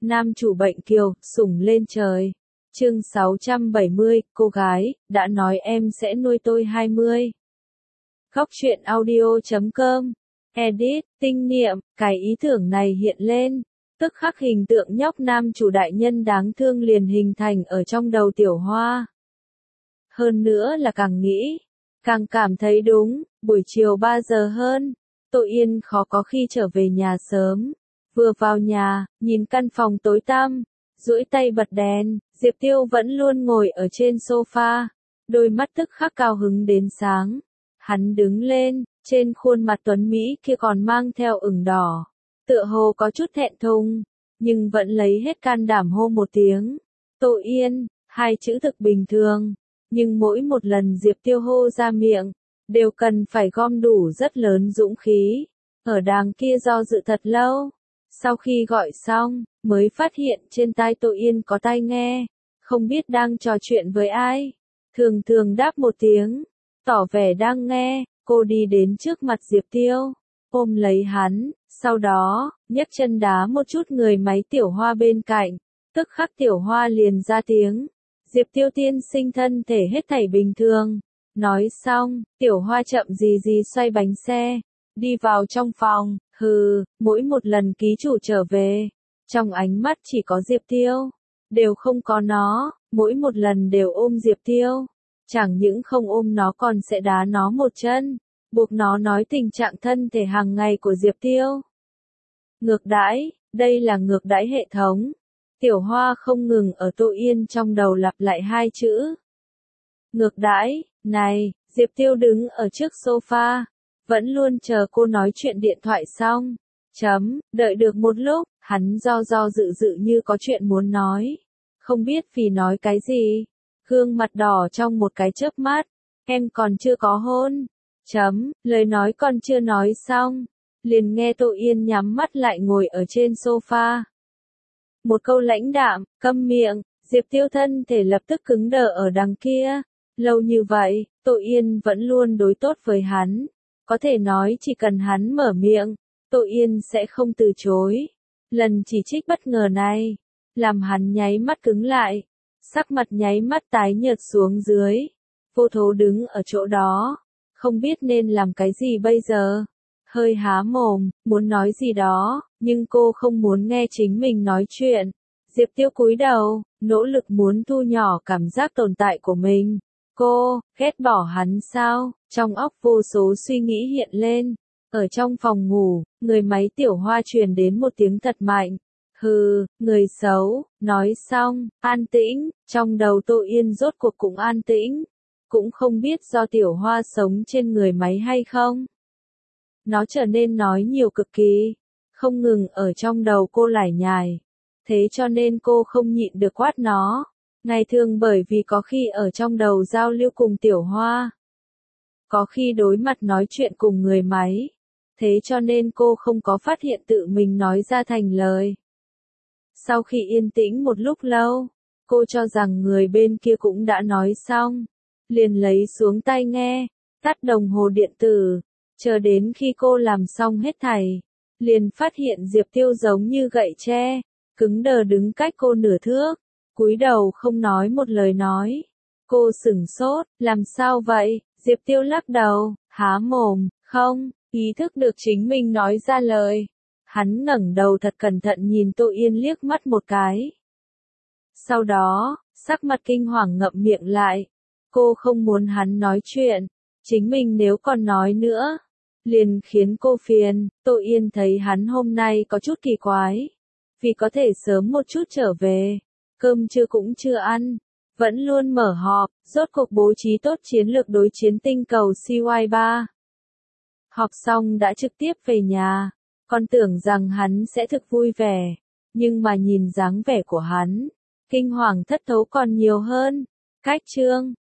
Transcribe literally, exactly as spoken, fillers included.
Nam chủ bệnh kiều, sủng lên trời. Chương sáu trăm bảy mươi, cô gái, đã nói em sẽ nuôi tôi hai mươi. Góc truyện audio chấm com. Edit, tinh niệm, cái ý tưởng này hiện lên. Tức khắc hình tượng nhóc nam chủ đại nhân đáng thương liền hình thành ở trong đầu Tiểu Hoa. Hơn nữa là càng nghĩ, càng cảm thấy đúng, buổi chiều ba giờ hơn, Tô Yên khó có khi trở về nhà sớm. Vừa vào nhà, nhìn căn phòng tối tăm, duỗi tay bật đèn, Diệp Tiêu vẫn luôn ngồi ở trên sofa, đôi mắt tức khắc cao hứng đến sáng. Hắn đứng lên, trên khuôn mặt tuấn Mỹ kia còn mang theo ửng đỏ, tựa hồ có chút thẹn thùng, nhưng vẫn lấy hết can đảm hô một tiếng. Tô Yên, hai chữ thực bình thường, nhưng mỗi một lần Diệp Tiêu hô ra miệng, đều cần phải gom đủ rất lớn dũng khí. Ở đàng kia do dự thật lâu, sau khi gọi xong, mới phát hiện trên tai Tô Yên có tai nghe, không biết đang trò chuyện với ai. Thường thường đáp một tiếng, tỏ vẻ đang nghe, cô đi đến trước mặt Diệp Tiêu, ôm lấy hắn, sau đó, nhấc chân đá một chút người máy Tiểu Hoa bên cạnh, tức khắc Tiểu Hoa liền ra tiếng. Diệp Tiêu tiên sinh thân thể hết thảy bình thường. Nói xong, Tiểu Hoa chậm gì gì xoay bánh xe, đi vào trong phòng, hừ, mỗi một lần ký chủ trở về, trong ánh mắt chỉ có Diệp Tiêu, đều không có nó, mỗi một lần đều ôm Diệp Tiêu, chẳng những không ôm nó còn sẽ đá nó một chân, buộc nó nói tình trạng thân thể hàng ngày của Diệp Tiêu. Ngược đãi, đây là ngược đãi hệ thống. Tiểu Hoa không ngừng ở Tô Yên trong đầu lặp lại hai chữ. Ngược đãi, này, Diệp Tiêu đứng ở trước sofa, vẫn luôn chờ cô nói chuyện điện thoại xong. Chấm, đợi được một lúc, hắn do do dự dự như có chuyện muốn nói. Không biết vì nói cái gì. Gương mặt đỏ trong một cái chớp mắt. Em còn chưa có hôn. Chấm, lời nói còn chưa nói xong. Liền nghe Tô Yên nhắm mắt lại ngồi ở trên sofa. Một câu lãnh đạm, câm miệng, Diệp Tiêu thân thể lập tức cứng đờ ở đằng kia. Lâu như vậy, Tô Yên vẫn luôn đối tốt với hắn. Có thể nói chỉ cần hắn mở miệng, Tô Yên sẽ không từ chối. Lần chỉ trích bất ngờ này, làm hắn nháy mắt cứng lại, sắc mặt nháy mắt tái nhợt xuống dưới. Vô Thố đứng ở chỗ đó, không biết nên làm cái gì bây giờ. Hơi há mồm, muốn nói gì đó, nhưng cô không muốn nghe chính mình nói chuyện. Diệp Tiêu cúi đầu, nỗ lực muốn thu nhỏ cảm giác tồn tại của mình. Cô, ghét bỏ hắn sao? Trong óc vô số suy nghĩ hiện lên. Ở trong phòng ngủ, người máy Tiểu Hoa truyền đến một tiếng thật mạnh. Hừ, người xấu, nói xong, an tĩnh, trong đầu Tô Yên rốt cuộc cũng an tĩnh. Cũng không biết do Tiểu Hoa sống trên người máy hay không. Nó trở nên nói nhiều cực kỳ, không ngừng ở trong đầu cô lải nhải. Thế cho nên cô không nhịn được quát nó. Ngày thường bởi vì có khi ở trong đầu giao lưu cùng Tiểu Hoa, có khi đối mặt nói chuyện cùng người máy. Thế cho nên cô không có phát hiện tự mình nói ra thành lời. Sau khi yên tĩnh một lúc lâu, cô cho rằng người bên kia cũng đã nói xong. Liền lấy xuống tai nghe, tắt đồng hồ điện tử, chờ đến khi cô làm xong hết thảy. Liền phát hiện Diệp Tiêu giống như gậy tre, cứng đờ đứng cách cô nửa thước, cúi đầu không nói một lời nói. Cô sửng sốt, làm sao vậy? Diệp Tiêu lắc đầu, há mồm, không, ý thức được chính mình nói ra lời. Hắn ngẩng đầu thật cẩn thận nhìn Tô Yên liếc mắt một cái. Sau đó, sắc mặt kinh hoàng ngậm miệng lại. Cô không muốn hắn nói chuyện, chính mình nếu còn nói nữa, liền khiến cô phiền. Tô Yên thấy hắn hôm nay có chút kỳ quái, vì có thể sớm một chút trở về, cơm trưa cũng chưa ăn, vẫn luôn mở họp, rốt cuộc bố trí tốt chiến lược đối chiến tinh cầu xê i ba. Họp xong đã trực tiếp về nhà, còn tưởng rằng hắn sẽ thực vui vẻ, nhưng mà nhìn dáng vẻ của hắn, kinh hoàng thất thố còn nhiều hơn. Cách chương